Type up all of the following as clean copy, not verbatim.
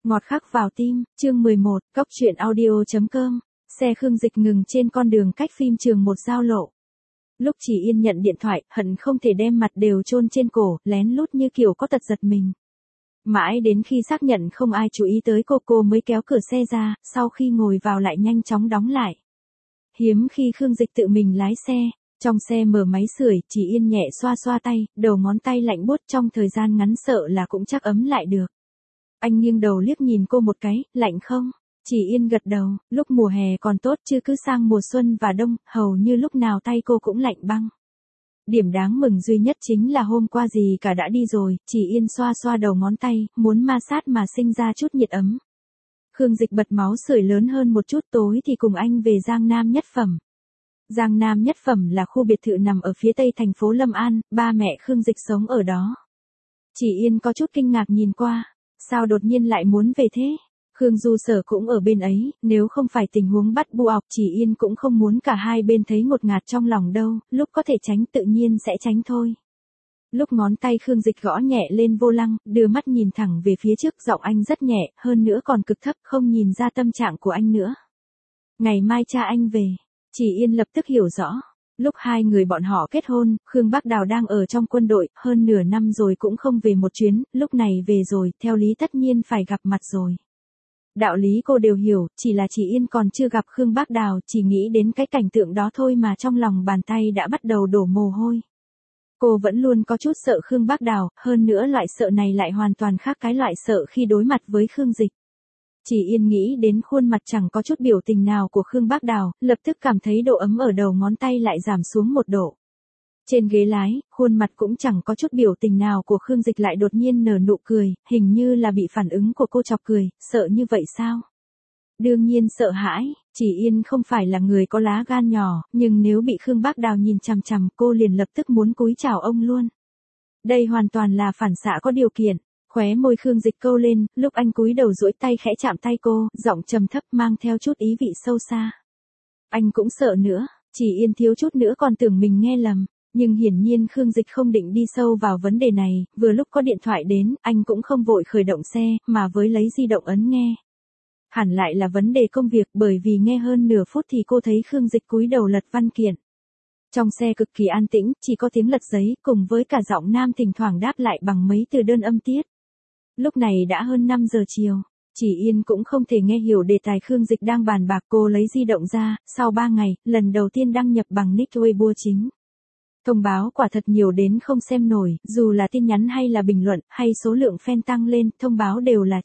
Ngọt khắc vào tim, chương 11, cóc truyện audio.com. Xe Khương Dịch ngừng trên con đường cách phim trường một giao lộ. Lúc Chỉ Yên nhận điện thoại, hận không thể đem mặt đều chôn trên cổ, lén lút như kiểu có tật giật mình. Mãi đến khi xác nhận không ai chú ý tới cô mới kéo cửa xe ra, sau khi ngồi vào lại nhanh chóng đóng lại. Hiếm khi Khương Dịch tự mình lái xe, trong xe mở máy sưởi, Chỉ Yên nhẹ xoa xoa tay, đầu ngón tay lạnh buốt, trong thời gian ngắn sợ là cũng chắc ấm lại được. Anh nghiêng đầu liếc nhìn cô một cái, lạnh không? Chỉ Yên gật đầu, lúc mùa hè còn tốt chứ cứ sang mùa xuân và đông, hầu như lúc nào tay cô cũng lạnh băng. Điểm đáng mừng duy nhất chính là hôm qua gì cả đã đi rồi, Chỉ Yên xoa xoa đầu ngón tay, muốn ma sát mà sinh ra chút nhiệt ấm. Khương Dịch bật máu sưởi lớn hơn một chút, tối thì cùng anh về Giang Nam Nhất Phẩm. Giang Nam Nhất Phẩm là khu biệt thự nằm ở phía tây thành phố Lâm An, ba mẹ Khương Dịch sống ở đó. Chỉ Yên có chút kinh ngạc nhìn qua, sao đột nhiên lại muốn về thế? Khương Du Sở cũng ở bên ấy, nếu không phải tình huống bắt buộc, Chỉ Yên cũng không muốn cả hai bên thấy ngột ngạt trong lòng đâu, lúc có thể tránh tự nhiên sẽ tránh thôi. Lúc ngón tay Khương Dịch gõ nhẹ lên vô lăng, đưa mắt nhìn thẳng về phía trước, giọng anh rất nhẹ, hơn nữa còn cực thấp, không nhìn ra tâm trạng của anh nữa. Ngày mai cha anh về. Chỉ Yên lập tức hiểu rõ. Lúc hai người bọn họ kết hôn, Khương Bác Đào đang ở trong quân đội, hơn nửa năm rồi cũng không về một chuyến, lúc này về rồi, theo lý tất nhiên phải gặp mặt rồi. Đạo lý cô đều hiểu, chỉ là Chỉ Yên còn chưa gặp Khương Bác Đào, chỉ nghĩ đến cái cảnh tượng đó thôi mà trong lòng bàn tay đã bắt đầu đổ mồ hôi. Cô vẫn luôn có chút sợ Khương Bác Đào, hơn nữa loại sợ này lại hoàn toàn khác cái loại sợ khi đối mặt với Khương Dịch. Chỉ Yên nghĩ đến khuôn mặt chẳng có chút biểu tình nào của Khương Bác Đào, lập tức cảm thấy độ ấm ở đầu ngón tay lại giảm xuống một độ. Trên ghế lái, khuôn mặt cũng chẳng có chút biểu tình nào của Khương Dịch lại đột nhiên nở nụ cười, hình như là bị phản ứng của cô chọc cười, sợ như vậy sao? Đương nhiên sợ hãi, Chỉ Yên không phải là người có lá gan nhỏ, nhưng nếu bị Khương Bác Đào nhìn chằm chằm cô liền lập tức muốn cúi chào ông luôn. Đây hoàn toàn là phản xạ có điều kiện. Khóe môi Khương Dịch câu lên, lúc anh cúi đầu duỗi tay khẽ chạm tay cô, giọng trầm thấp mang theo chút ý vị sâu xa. Anh cũng sợ nữa, Chỉ Yên thiếu chút nữa còn tưởng mình nghe lầm, nhưng hiển nhiên Khương Dịch không định đi sâu vào vấn đề này, vừa lúc có điện thoại đến, anh cũng không vội khởi động xe, mà với lấy di động ấn nghe. Hẳn lại là vấn đề công việc, bởi vì nghe hơn nửa phút thì cô thấy Khương Dịch cúi đầu lật văn kiện. Trong xe cực kỳ an tĩnh, chỉ có tiếng lật giấy cùng với cả giọng nam thỉnh thoảng đáp lại bằng mấy từ đơn âm tiết. Lúc này đã hơn 5 giờ chiều, Chỉ Yên cũng không thể nghe hiểu đề tài Khương Dịch đang bàn bạc. Cô lấy di động ra, sau 3 ngày, lần đầu tiên đăng nhập bằng nick Weibo chính. Thông báo quả thật nhiều đến không xem nổi, dù là tin nhắn hay là bình luận, hay số lượng fan tăng lên, thông báo đều là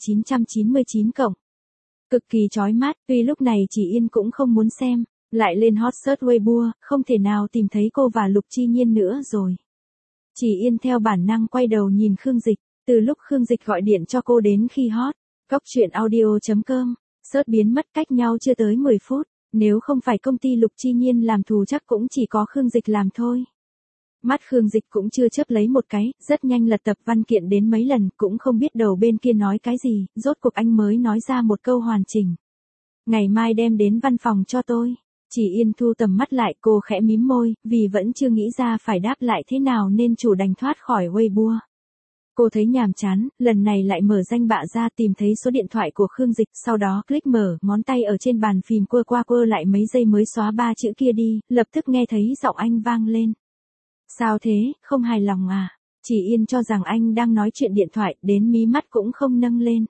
999 cộng. Cực kỳ chói mắt, tuy lúc này Chỉ Yên cũng không muốn xem, lại lên hot search Weibo, không thể nào tìm thấy cô và Lục Chi Nhiên nữa rồi. Chỉ Yên theo bản năng quay đầu nhìn Khương Dịch. Từ lúc Khương Dịch gọi điện cho cô đến khi hot, cóc truyện audio.com, search biến mất cách nhau chưa tới 10 phút, nếu không phải công ty Lục Chi Nhiên làm thù chắc cũng chỉ có Khương Dịch làm thôi. Mắt Khương Dịch cũng chưa chớp lấy một cái, rất nhanh lật tập văn kiện đến mấy lần, cũng không biết đầu bên kia nói cái gì, rốt cuộc anh mới nói ra một câu hoàn chỉnh. Ngày mai đem đến văn phòng cho tôi. Chỉ Yên thu tầm mắt lại, cô khẽ mím môi, vì vẫn chưa nghĩ ra phải đáp lại thế nào nên chủ đành thoát khỏi Weibo. Cô thấy nhàm chán, lần này lại mở danh bạ ra tìm thấy số điện thoại của Khương Dịch, sau đó click mở, ngón tay ở trên bàn phím quơ qua quơ lại mấy giây mới xóa 3 chữ kia đi, lập tức nghe thấy giọng anh vang lên. Sao thế, không hài lòng à? Chỉ Yên cho rằng anh đang nói chuyện điện thoại, đến mí mắt cũng không nâng lên.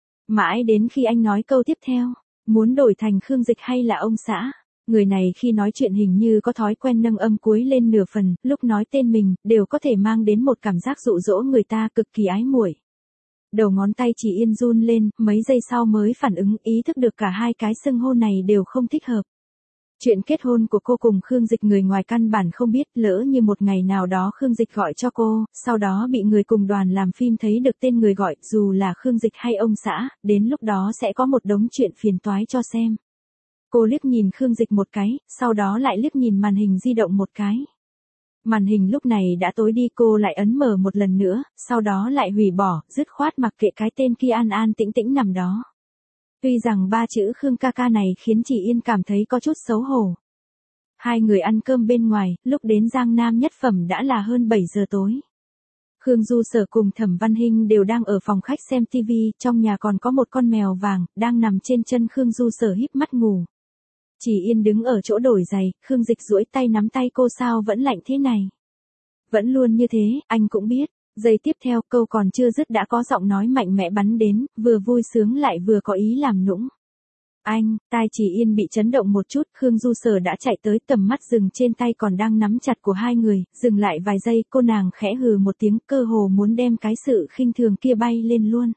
Mãi đến khi anh nói câu tiếp theo, muốn đổi thành Khương Dịch hay là ông xã? Người này khi nói chuyện hình như có thói quen nâng âm cuối lên nửa phần, lúc nói tên mình, đều có thể mang đến một cảm giác dụ dỗ người ta cực kỳ ái muội. Đầu ngón tay Chỉ Yên run lên, mấy giây sau mới phản ứng, ý thức được cả hai cái xưng hô này đều không thích hợp. Chuyện kết hôn của cô cùng Khương Dịch người ngoài căn bản không biết, lỡ như một ngày nào đó Khương Dịch gọi cho cô, sau đó bị người cùng đoàn làm phim thấy được tên người gọi, dù là Khương Dịch hay ông xã, đến lúc đó sẽ có một đống chuyện phiền toái cho xem. Cô liếc nhìn Khương Dịch một cái, sau đó lại liếc nhìn màn hình di động một cái. Màn hình lúc này đã tối đi, cô lại ấn mở một lần nữa, sau đó lại hủy bỏ, dứt khoát mặc kệ cái tên kia an an tĩnh tĩnh nằm đó. Tuy rằng 3 chữ Khương ca ca này khiến Chỉ Yên cảm thấy có chút xấu hổ. Hai người ăn cơm bên ngoài, lúc đến Giang Nam Nhất Phẩm đã là hơn 7 giờ tối. Khương Du Sở cùng Thẩm Văn Hinh đều đang ở phòng khách xem TV, trong nhà còn có một con mèo vàng, đang nằm trên chân Khương Du Sở híp mắt ngủ. Chỉ Yên đứng ở chỗ đổi giày, Khương Dịch duỗi tay nắm tay cô sao vẫn lạnh thế này. Vẫn luôn như thế, anh cũng biết. Giây tiếp theo câu còn chưa dứt đã có giọng nói mạnh mẽ bắn đến, vừa vui sướng lại vừa có ý làm nũng. Anh, tai Chỉ Yên bị chấn động một chút, Khương Du Sở đã chạy tới, tầm mắt dừng trên tay còn đang nắm chặt của hai người, dừng lại vài giây, cô nàng khẽ hừ một tiếng, cơ hồ muốn đem cái sự khinh thường kia bay lên luôn.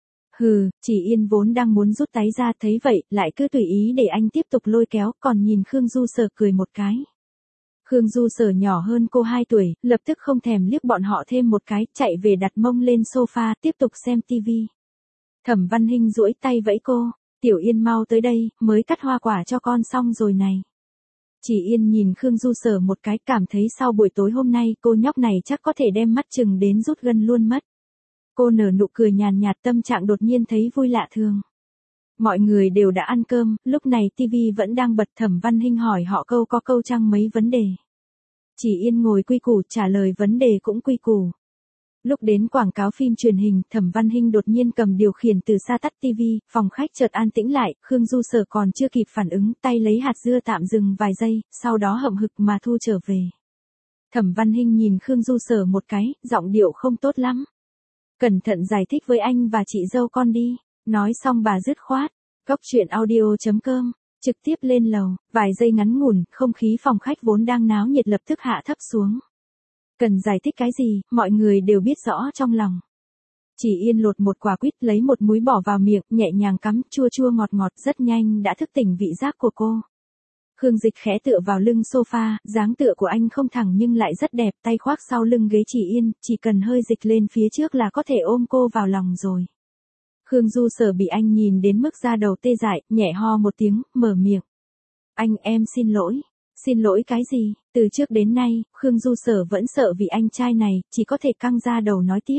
Hừ, Chỉ Yên vốn đang muốn rút tay ra, thấy vậy, lại cứ tùy ý để anh tiếp tục lôi kéo, còn nhìn Khương Du Sở cười một cái. Khương Du Sở nhỏ hơn cô 2 tuổi, lập tức không thèm liếc bọn họ thêm một cái, chạy về đặt mông lên sofa, tiếp tục xem tivi. Thẩm Văn Hinh duỗi tay vẫy cô, Tiểu Yên mau tới đây, mới cắt hoa quả cho con xong rồi này. Chỉ Yên nhìn Khương Du Sở một cái, cảm thấy sau buổi tối hôm nay cô nhóc này chắc có thể đem mắt chừng đến rút gân luôn mất. Cô nở nụ cười nhàn nhạt, tâm trạng đột nhiên thấy vui lạ thường. Mọi người đều đã ăn cơm, lúc này TV vẫn đang bật, Thẩm Văn Hinh hỏi họ câu có câu chăng mấy vấn đề. Chỉ Yên ngồi quy củ trả lời vấn đề cũng quy củ. Lúc đến quảng cáo phim truyền hình, Thẩm Văn Hinh đột nhiên cầm điều khiển từ xa tắt TV, phòng khách chợt an tĩnh lại, Khương Du Sở còn chưa kịp phản ứng, tay lấy hạt dưa tạm dừng vài giây, sau đó hậm hực mà thu trở về. Thẩm Văn Hinh nhìn Khương Du Sở một cái, giọng điệu không tốt lắm. Cẩn thận giải thích với anh và chị dâu con đi. Nói xong bà dứt khoát. Cóc truyện audio.com, trực tiếp lên lầu, vài giây ngắn ngủn, không khí phòng khách vốn đang náo nhiệt lập tức hạ thấp xuống. Cần giải thích cái gì, mọi người đều biết rõ trong lòng. Chỉ Yên lột một quả quýt, lấy một múi bỏ vào miệng, nhẹ nhàng cắm, chua chua ngọt ngọt, rất nhanh đã thức tỉnh vị giác của cô. Khương Dịch khẽ tựa vào lưng sofa, dáng tựa của anh không thẳng nhưng lại rất đẹp, tay khoác sau lưng ghế Chỉ Yên, chỉ cần hơi dịch lên phía trước là có thể ôm cô vào lòng rồi. Khương Du Sở bị anh nhìn đến mức da đầu tê dại, nhẹ ho một tiếng, mở miệng. Anh, em xin lỗi. Xin lỗi cái gì? Từ trước đến nay, Khương Du Sở vẫn sợ vì anh trai này, chỉ có thể căng ra đầu nói tiếp.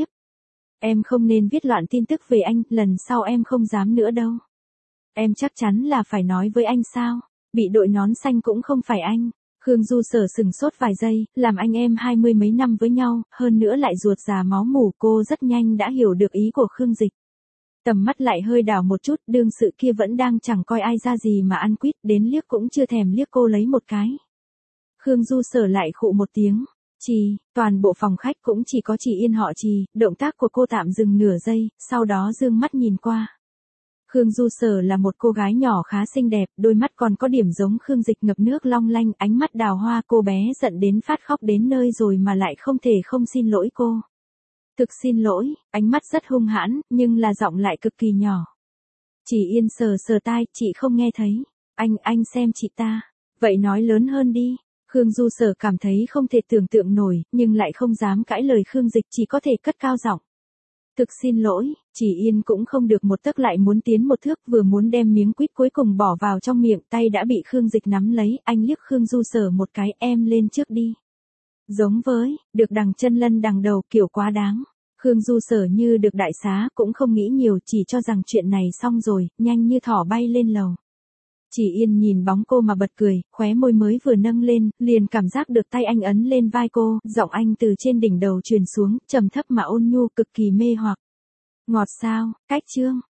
Em không nên viết loạn tin tức về anh, lần sau em không dám nữa đâu. Em chắc chắn là phải nói với anh sao? Bị đội nón xanh cũng không phải anh. Khương Du Sở sừng sốt vài giây, làm anh em 20 mấy năm với nhau, hơn nữa lại ruột già máu mủ, cô rất nhanh đã hiểu được ý của Khương Dịch. Tầm mắt lại hơi đảo một chút, đương sự kia vẫn đang chẳng coi ai ra gì mà ăn quýt, đến liếc cũng chưa thèm liếc cô lấy một cái. Khương Du Sở lại khụ một tiếng. Toàn bộ phòng khách cũng chỉ có Chỉ Yên họ Trì, động tác của cô tạm dừng nửa giây, sau đó dương mắt nhìn qua. Khương Du Sở là một cô gái nhỏ khá xinh đẹp, đôi mắt còn có điểm giống Khương Dịch ngập nước long lanh, ánh mắt đào hoa, cô bé giận đến phát khóc đến nơi rồi mà lại không thể không xin lỗi cô. Thực xin lỗi, ánh mắt rất hung hãn, nhưng là giọng lại cực kỳ nhỏ. Chỉ Yên sờ sờ tai, chị không nghe thấy. Anh xem chị ta. Vậy nói lớn hơn đi. Khương Du Sở cảm thấy không thể tưởng tượng nổi, nhưng lại không dám cãi lời Khương Dịch, chỉ có thể cất cao giọng. Thực xin lỗi, Chỉ Yên cũng không được một tấc lại muốn tiến một thước, vừa muốn đem miếng quýt cuối cùng bỏ vào trong miệng, tay đã bị Khương Dịch nắm lấy, anh liếc Khương Du Sở một cái, em lên trước đi. Giống với, được đằng chân lân đằng đầu, kiểu quá đáng. Khương Du Sở như được đại xá, cũng không nghĩ nhiều, chỉ cho rằng chuyện này xong rồi, nhanh như thỏ bay lên lầu. Chỉ Yên nhìn bóng cô mà bật cười, khóe môi mới vừa nâng lên, liền cảm giác được tay anh ấn lên vai cô, giọng anh từ trên đỉnh đầu truyền xuống, trầm thấp mà ôn nhu, cực kỳ mê hoặc. Ngọt sao, cách chương.